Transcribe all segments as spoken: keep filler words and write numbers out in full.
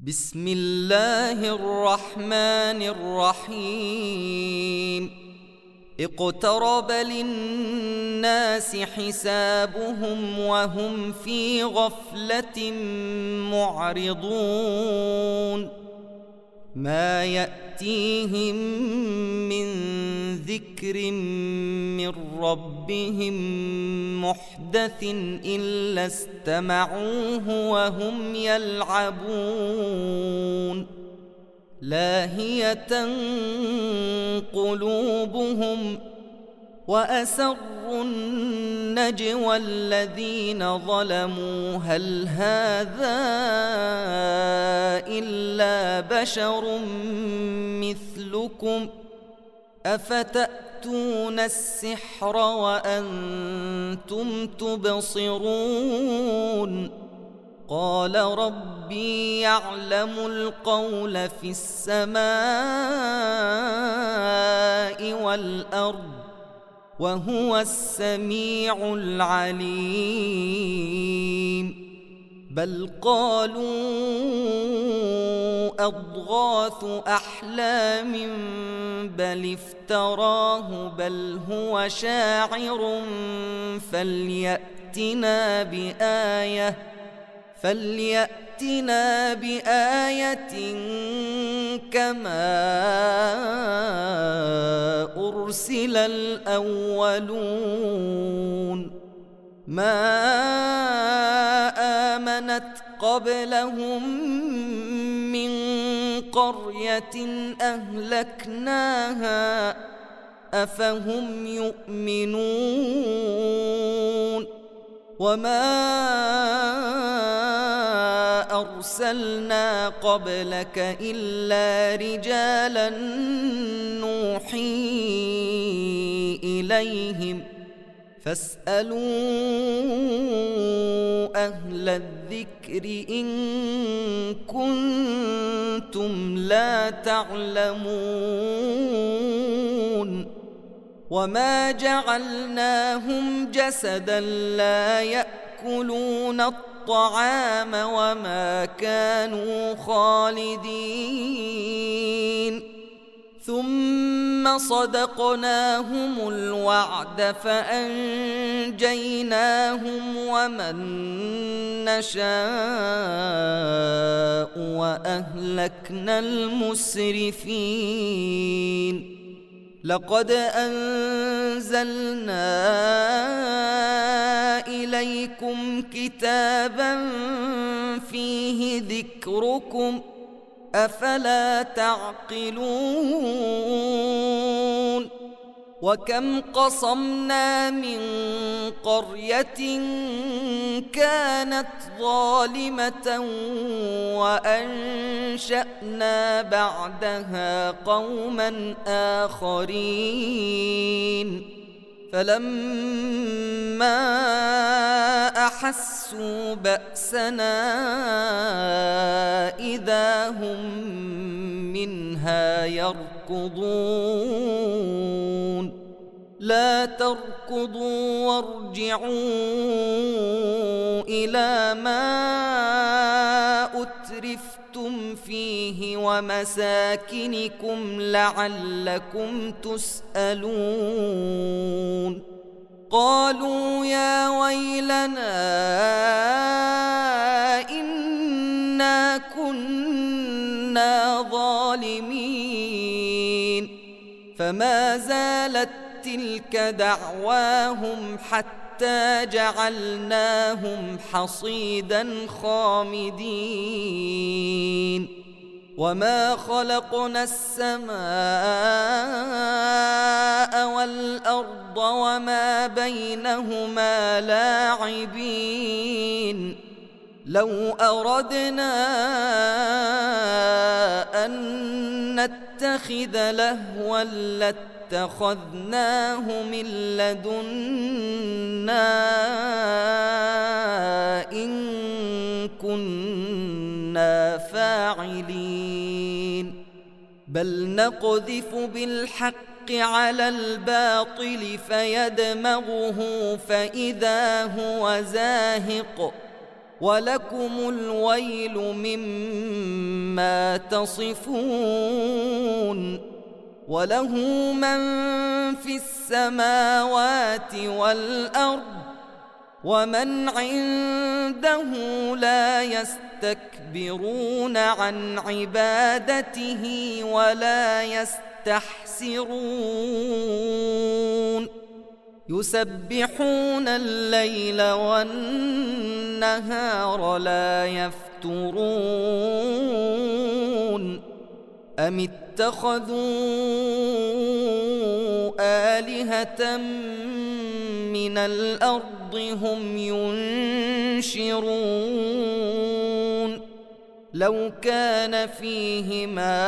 بسم الله الرحمن الرحيم اقترب للناس حسابهم وهم في غفلة معرضون ما يأتيهم من ذكر من ربهم محدث إلا استمعوه وهم يلعبون لاهية قلوبهم وأسروا النجوى الذين ظلموا هل هذا إلا بشر مثلكم أفتأتون السحر وأنتم تبصرون قال ربي يعلم القول في السماء والأرض وهو السميع العليم بل قالوا أضغاث أحلام بل افتراه بل هو شاعر فليأتنا بآية فليأتنا بآية كما أرسل الأولون ما آمنت قبلهم من قرية أهلكناها أفهم يؤمنون وما أرسلنا قبلك إلا رجالا نوحي إليهم فاسألوا أهل الذكر إن كنتم لا تعلمون وما جعلناهم جسدا لا يأكلون الطعام وما كانوا خالدين ثم صدقناهم الوعد فأنجيناهم ومن نشاء وأهلكنا المسرفين لقد أنزلنا إليكم كتابا فيه ذكركم أفلا تعقلون وكم قصمنا من قرية كانت ظالمة وأنشأنا بعدها قوما آخرين فلما أحسوا بأسنا إذا هم منها يركضون لا تركضوا وارجعوا إلى ما أترفتم فيه ومساكنكم لعلكم تسألون قالوا يا ويلنا إنا كنا ظالمين فما زالت تلك دعواهم حتى جعلناهم حصيدا خامدين وما خلقنا السماء والأرض وما بينهما لاعبين لو أردنا أن نتخذ لهوا لاتخذناه من لدنا إن كنا فاعلين بل نقذف بالحق على الباطل فيدمغه فإذا هو زاهق ولكم الويل مما تصفون وله من في السماوات والأرض ومن عنده لا يستكبرون عن عبادته ولا يستحسرون يسبحون الليل والنهار لا يفترون أم اتخذوا آلهة من الأرض هم ينشرون لو كان فيهما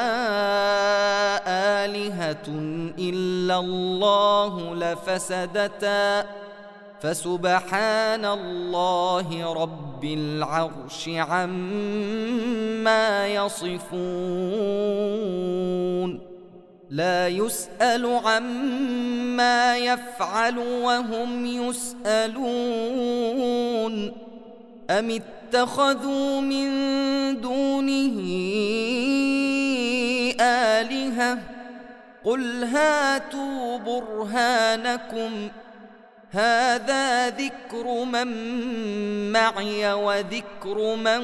آلهة إلا الله لفسدتا فسبحان الله رب العرش عما يصفون لا يسأل عما يفعل وهم يسألون أم اتخذوا من دونه آلهة قل هاتوا برهانكم هذا ذكر من معي وذكر من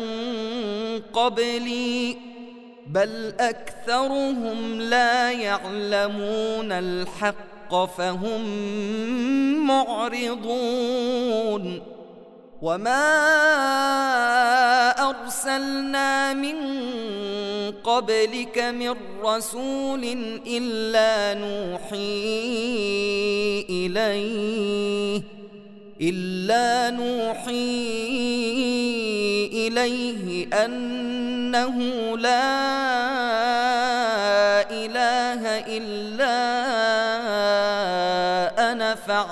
قبلي بل أكثرهم لا يعلمون الحق فهم معرضون وما أرسلنا من قبلك من رسول إلا نوحي إليه إلا نوحي إليه أنه لا إله إلا أنا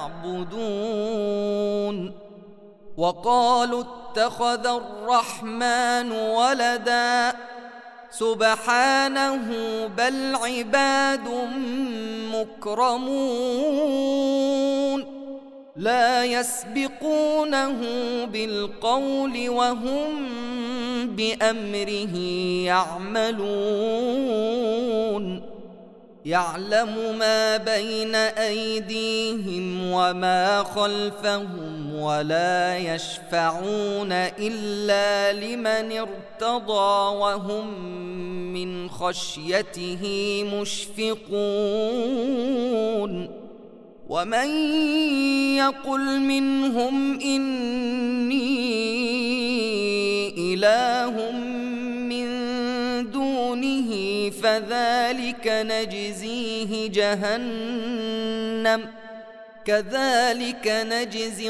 فاعبدون وقالوا اتخذ الرحمن ولدا سبحانه بل عباد مكرمون لا يسبقونه بالقول وهم بأمره يعملون يعلم ما بين أيديهم وما خلفهم ولا يشفعون إلا لمن ارتضى وهم من خشيته مشفقون ومن يقل منهم إني إله من دونه فذلك نجزيه جهنم كذلك نجزي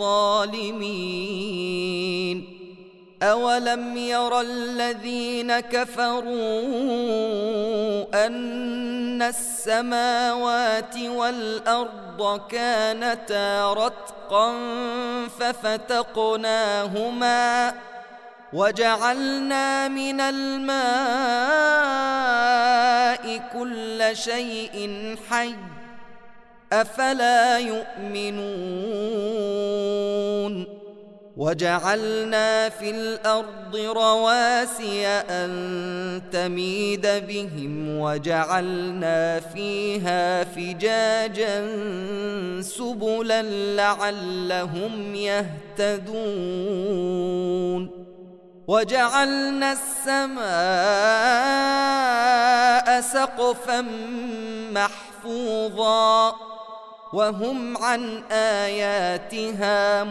الظالمين أولم ير الذين كفروا أن السماوات والأرض كانتا رتقا ففتقناهما وجعلنا من الماء كل شيء حي أفلا يؤمنون وجعلنا في الأرض رواسي أن تميد بهم وجعلنا فيها فجاجا سبلا لعلهم يهتدون وجعلنا السماء سقفا محفوظا وهم عن آياتها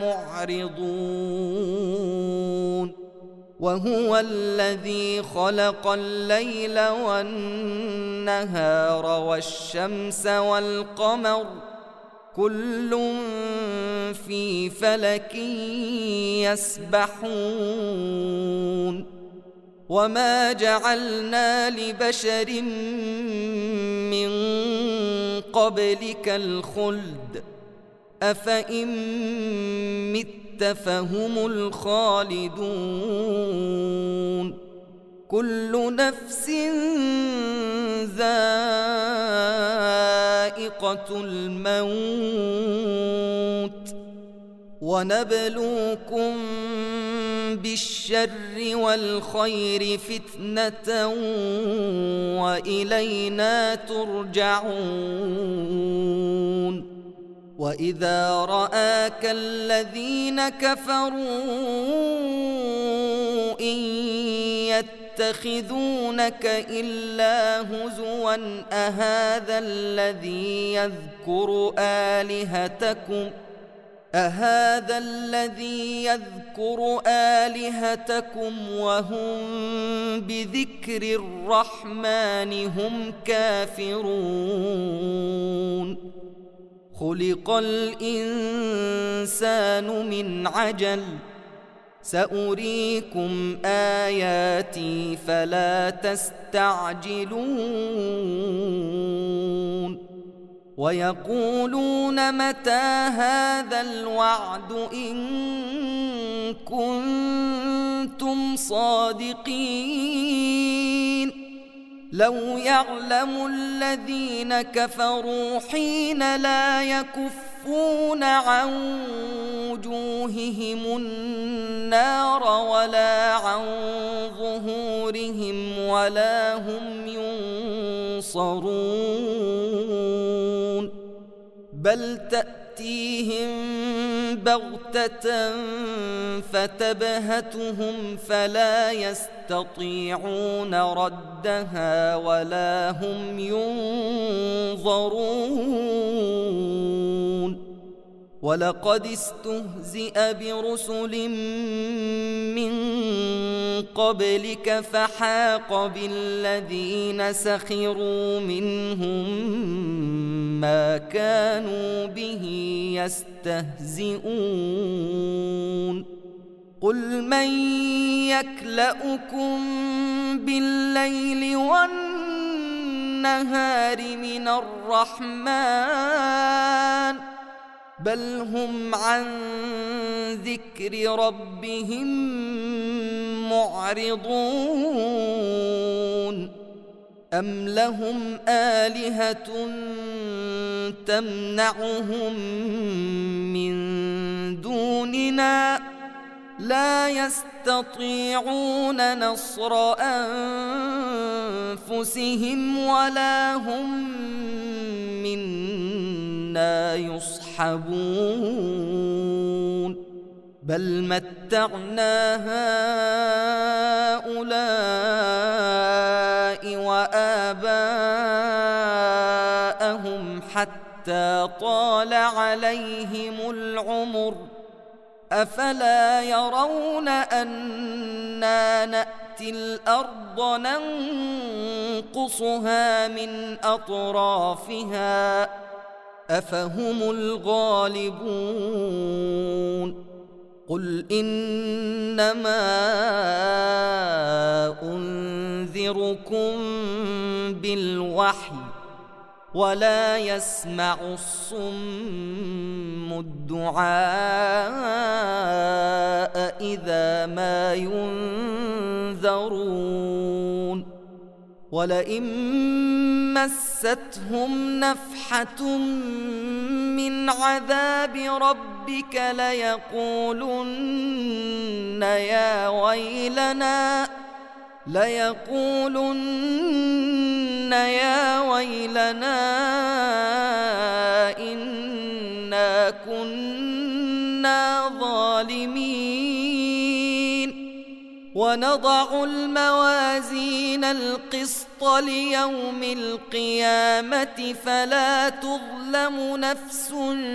معرضون وهو الذي خلق الليل والنهار والشمس والقمر كل في فلك يسبحون وما جعلنا لبشر من قبلك الخلد أفإن مت فهم الخالدون كل نفس ذائقة الموت ونبلوكم بالشر والخير فتنة وإلينا ترجعون وإذا رآك الذين كفروا إن يتخذونك إلا هزوا أهذا الذي يذكر آلهتكم أهذا الذي يذكر آلهتكم وهم بذكر الرحمن هم كافرون خلق الإنسان من عجل سأريكم آياتي فلا تستعجلون ويقولون متى هذا الوعد إن كنتم صادقين لو يعلم الذين كفروا حين لا يكفون عن وجوههم النار ولا عن ظهورهم ولا هم ينصرون بل تأتيهم بغتة فتبهتهم فلا يستطيعون ردها ولا هم ينظرون ولقد استهزئ برسل من قبلك فحاق بالذين سخروا منهم ما كانوا به يستهزئون قل من يكلؤكم بالليل والنهار من الرحمن بل هم عن ذكر ربهم معرضون أم لهم آلهة تمنعهم من دوننا لا يستطيعون نصر أنفسهم ولا هم منا يصحبون بل متعنا هؤلاء وآباءهم حتى طال عليهم العمر أفلا يرون أنا نأتي الأرض ننقصها من أطرافها أفهم الغالبون قل إنما أنذركم بالوحي ولا يسمع الصم الدعاء إذا ما ينذرون ولئن مستهم نفحة من عذاب ربك ليقولن يا ويلنا ليقولن يا ويلنا إنا كنا ظالمين ونضع الموازين القسط ليوم القيامة فلا تظلم نفس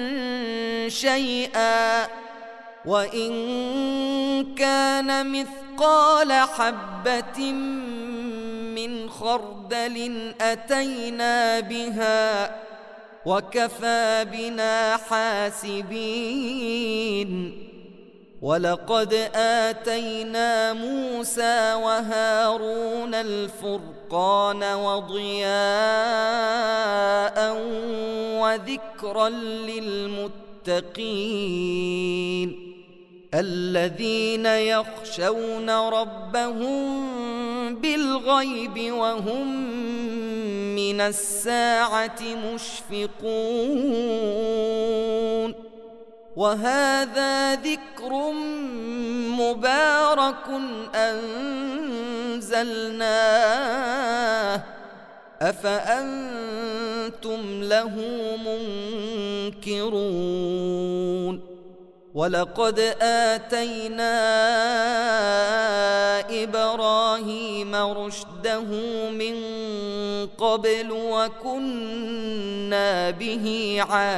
شيئا وإن كان مثقال حبة من خردل أتينا بها وكفى بنا حاسبين ولقد آتينا موسى وهارون الفرقان وضياء وذكرا للمتقين الذين يخشون ربهم بالغيب وهم من الساعة مشفقون وهذا ذكر مبارك أنزلناه أفأنتم له منكرون ولقد آتينا إبراهيم رشده من قبل وكنا به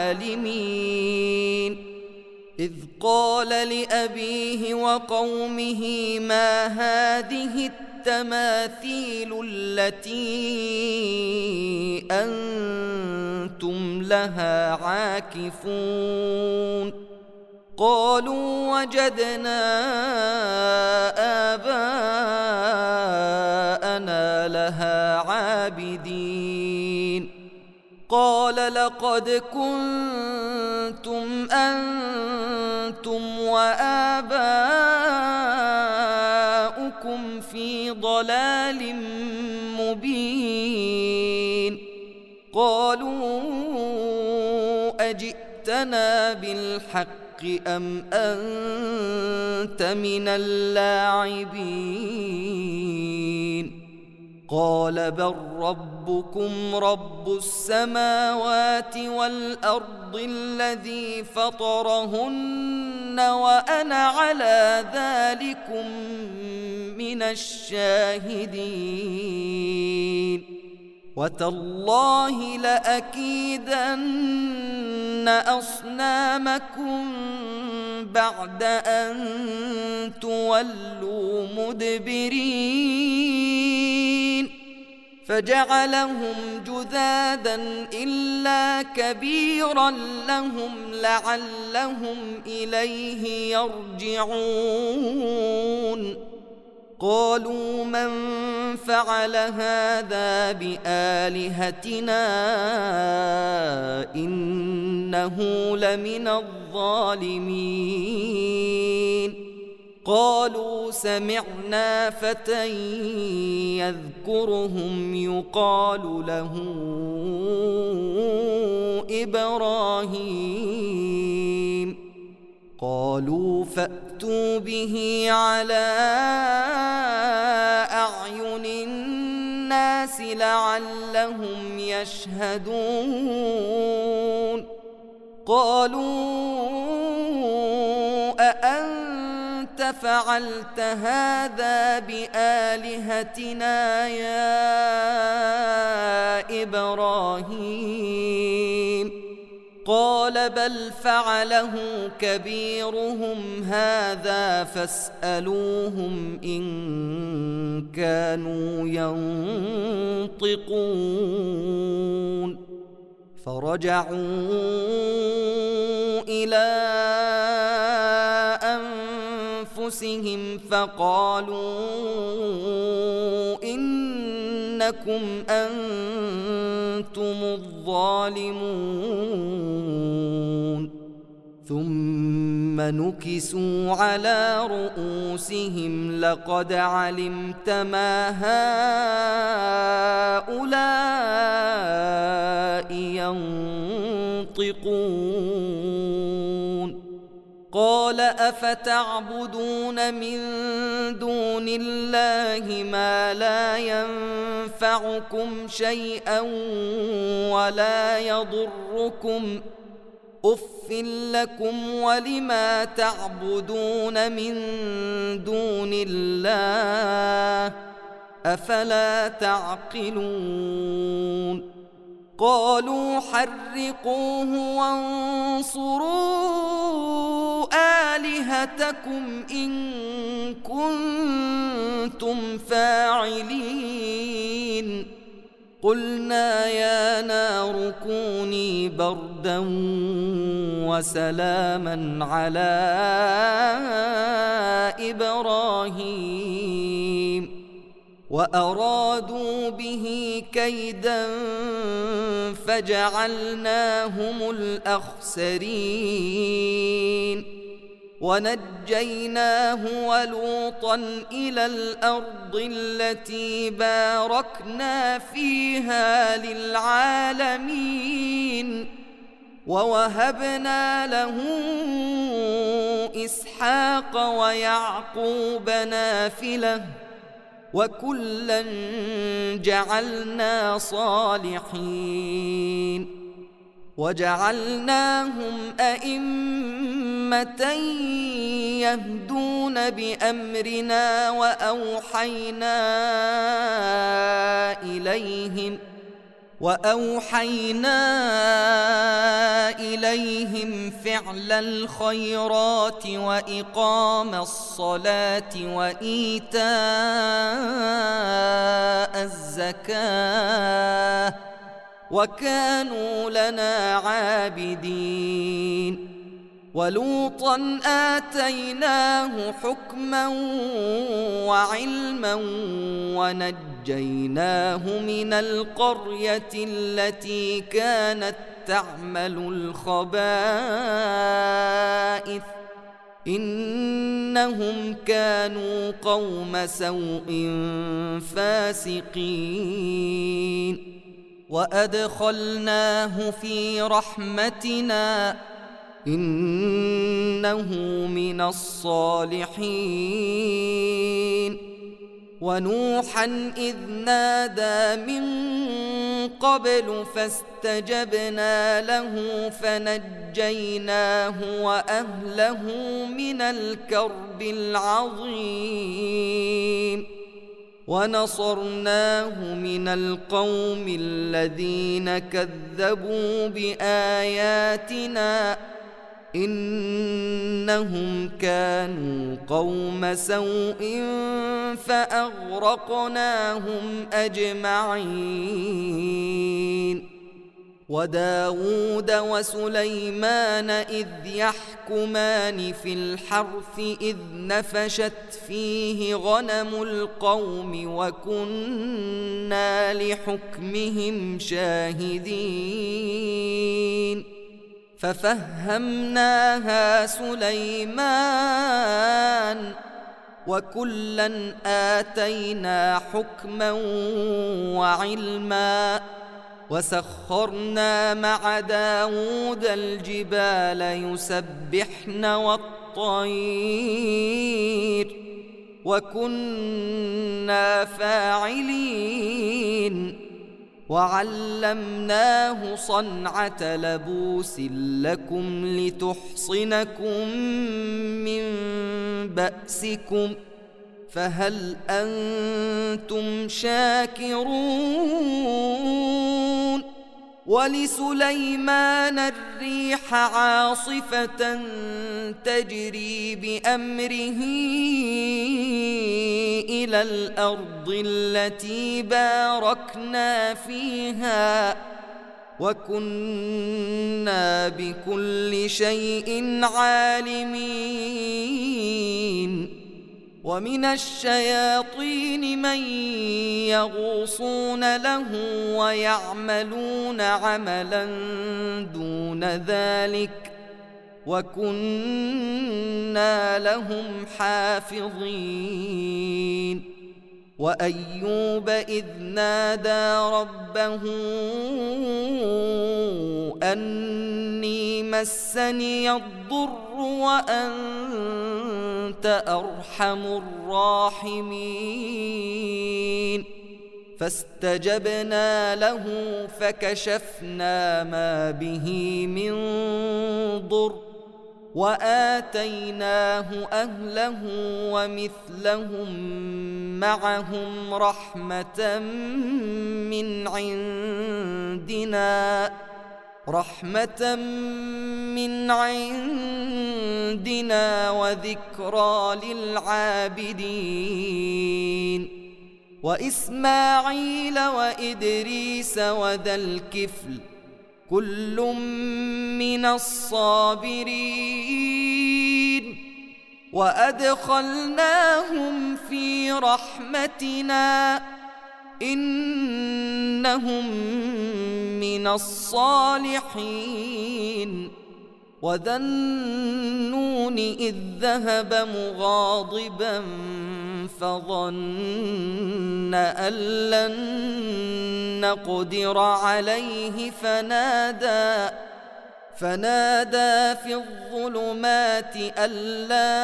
عالمين إذ قال لأبيه وقومه ما هذه التماثيل التي أنتم لها عاكفون قالوا وجدنا آباءنا لها عابدين قال لقد كنتم أنتم وآباؤكم في ضلال مبين قالوا أجئتنا بالحق أم أنت من اللاعبين قال بل ربكم رب السماوات والأرض الذي فطرهن وأنا على ذلكم من الشاهدين وتالله لأكيدن أصنامكم بعد أن تولوا مدبرين فجعلهم جذاذا إلا كبيرا لهم لعلهم إليه يرجعون قالوا من فعل هذا بآلهتنا إنه لمن الظالمين قالوا سمعنا فتى يذكرهم يقال له إبراهيم قالوا فأتوا به على أعين الناس لعلهم يشهدون قالوا أأنت فعلت هذا بآلهتنا يا إبراهيم قال بل فعله كبيرهم هذا فاسألوهم إن كانوا ينطقون فرجعوا إلى أنفسهم فقالوا إنكم أنتم الظالمون ثم نكسوا على رؤوسهم لقد علمت ما هؤلاء ينطقون قال أفتعبدون من دون الله ما لا ينفعكم شيئا ولا يضركم أف لكم ولما تعبدون من دون الله أفلا تعقلون قالوا حرقوه وانصروا آلهتكم إن كنتم فاعلين قلنا يا نار كوني بردا وسلاما على إبراهيم وأرادوا به كيدا فجعلناهم الأخسرين ونجيناه ولوطا إلى الأرض التي باركنا فيها للعالمين ووهبنا له إسحاق ويعقوب نافلة وكلا جعلنا صالحين وجعلناهم أئمة يهدون بأمرنا وأوحينا إليهم وأوحينا إليهم فعل الخيرات وإقام الصلاة وإيتاء الزكاة وكانوا لنا عابدين ولوطا آتيناه حكما وعلما ونجيناه من القرية التي كانت تعمل الخبائث إنهم كانوا قوم سوء فاسقين وأدخلناه في رحمتنا إنه من الصالحين ونوحا إذ نادى من قبل فاستجبنا له فنجيناه وأهله من الكرب العظيم ونصرناه من القوم الذين كذبوا بآياتنا إنهم كانوا قوم سوء فأغرقناهم أجمعين وداود وسليمان إذ يحكمان في الحرث إذ نفشت فيه غنم القوم وكنا لحكمهم شاهدين ففهمناها سليمان وكلا آتينا حكما وعلما وسخرنا مع داود الجبال يسبحن والطير وكنا فاعلين وعلمناه صنعة لبوس لكم لتحصنكم من بأسكم فهل أنتم شاكرون ولسليمان الريح عاصفة تجري بأمره إلى الأرض التي باركنا فيها وكنا بكل شيء عالمين ومن الشياطين من يغوصون له ويعملون عملا دون ذلك وكنا لهم حافظين وأيوب إذ نادى ربه أني مسني الضر وأنت أرحم الراحمين فاستجبنا له فكشفنا ما به من ضر وآتيناه أهله ومثلهم معهم رحمة من عندنا رحمة من عندنا وذكرى للعابدين وإسماعيل وإدريس وذا الكفل كل من الصابرين وأدخلناهم في رحمتنا إنهم من الصالحين وذا النون إذ ذهب مغاضبا فظن أن لن نقدر عليه فنادى فنادى في الظلمات أن لا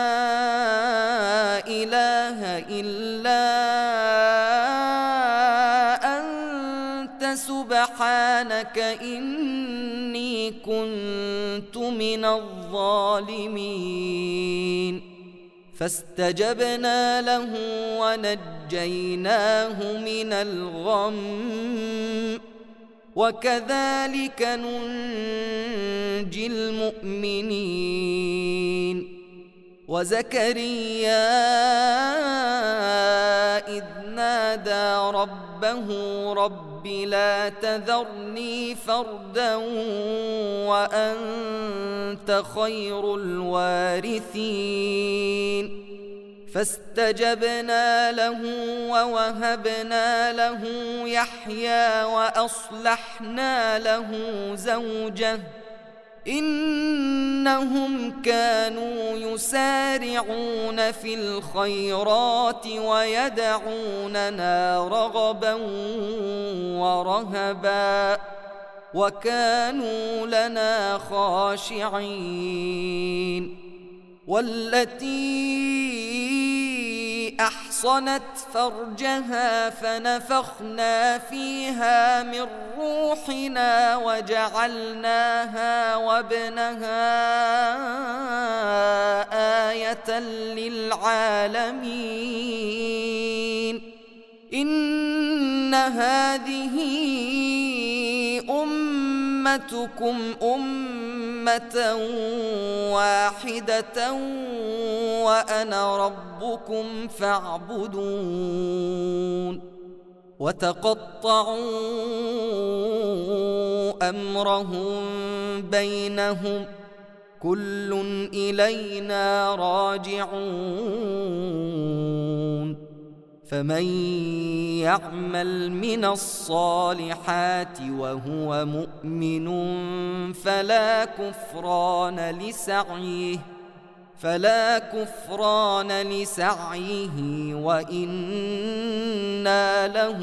إله إلا أنت سبحانك إني كنت من الظالمين فاستجبنا له ونجيناه من الغم وكذلك ننجي المؤمنين وزكريا إذ نادى ربه رب لا تذرني فردا وأنت خير الوارثين فاستجبنا له ووهبنا له يحيى وأصلحنا له زوجه إنهم كانوا يسارعون في الخيرات ويدعوننا رغبا ورهبا وكانوا لنا خاشعين والتي أحصنت فرجها فنفخنا فيها من روحنا وجعلناها وابنها آية للعالمين إن هذه أمتكم أمة واحدة وأنا ربكم فاعبدون وتقطعوا أمرهم بينهم كل إلينا راجعون فمن يعمل من الصالحات وهو مؤمن فلا كفران لسعيه فلا كفران لسعيه وإنا له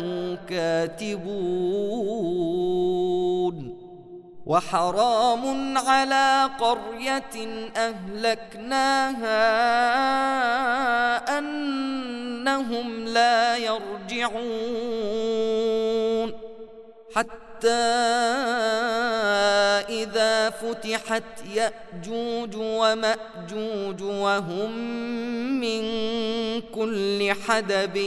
كاتبون وحرام على قرية أهلكناها أنهم لا يرجعون حتى إذا فتحت يأجوج ومأجوج وهم من كل حدب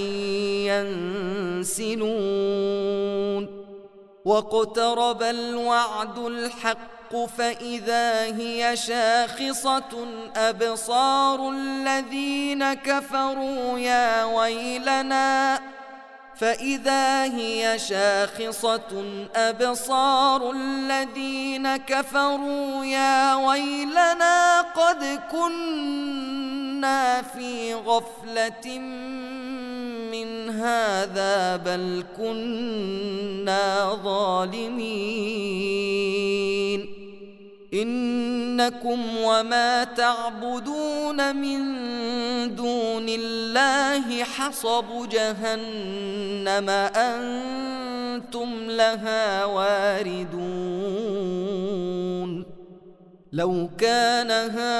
ينسلون واقترب الوعد الحق فإذا هي شاخصة أبصار الذين كفروا يا ويلنا فإذا هي شاخصة أبصار الذين كفروا يا ويلنا قد كنا في غفلة من هذا بل كنا ظالمين إنكم وما تعبدون من دون الله حصب جهنم أنتم لها واردون لو كان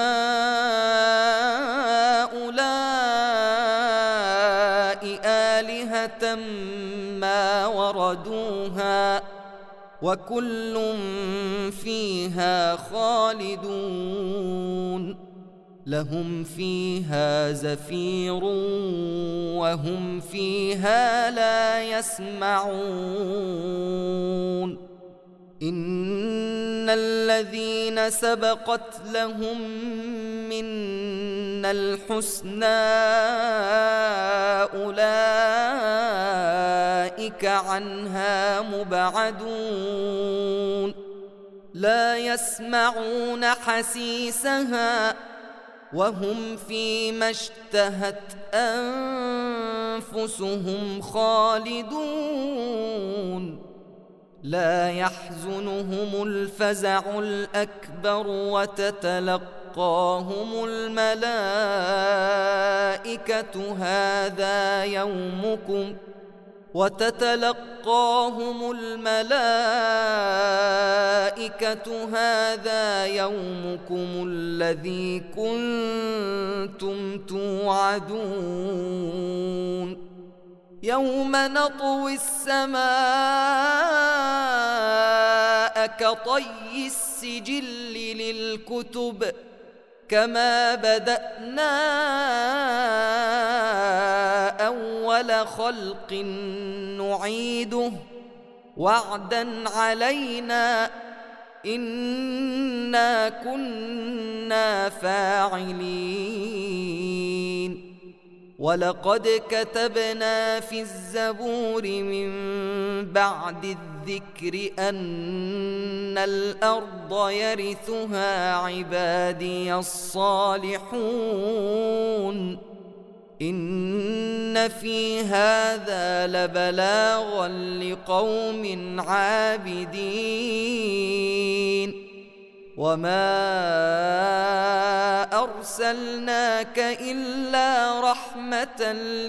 هؤلاء آلهة ما وردوها وكل فيها خالدون لهم فيها زفير وهم فيها لا يسمعون إن الذين سبقت لهم منا الحسنى أولئك عنها مبعدون لا يسمعون حسيسها وهم فيما اشتهت أنفسهم خالدون لا يحزنهم الفزع الأكبر وتتلقاهم الملائكة هذا يومكم وتتلقاهم الملائكة هذا يومكم الذي كنتم توعدون يوم نطوي السماء كطي السجل للكتب كما بدأنا أول خلق نعيده وعدا علينا إنا كنا فاعلين ولقد كتبنا في الزبور من بعد الذكر أن الأرض يرثها عبادي الصالحون إن في هذا لبلاغا لقوم عابدين وما أرسلناك إلا رحمة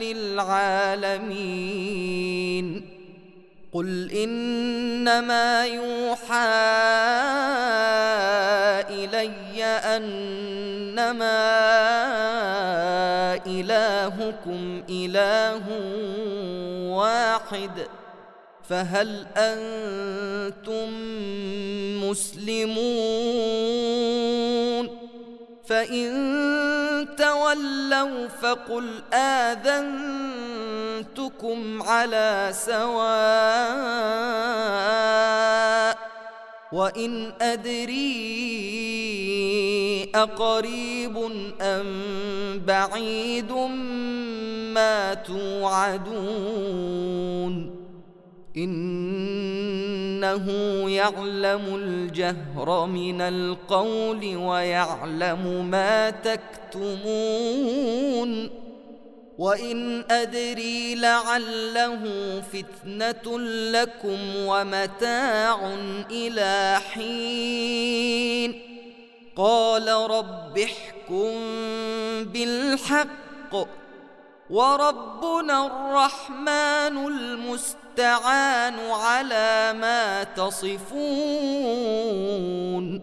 للعالمين قل إنما يوحى إلي أنما إلهكم إله واحد فهل أنتم مسلمون فإن تولوا فقل آذنتكم على سواء وإن أدري أقريب أم بعيد ما توعدون إنه يعلم الجهر من القول ويعلم ما تكتمون وإن أدري لعله فتنة لكم ومتاع إلى حين قال رب احكم بالحق وربنا الرحمن المستعان على ما تصفون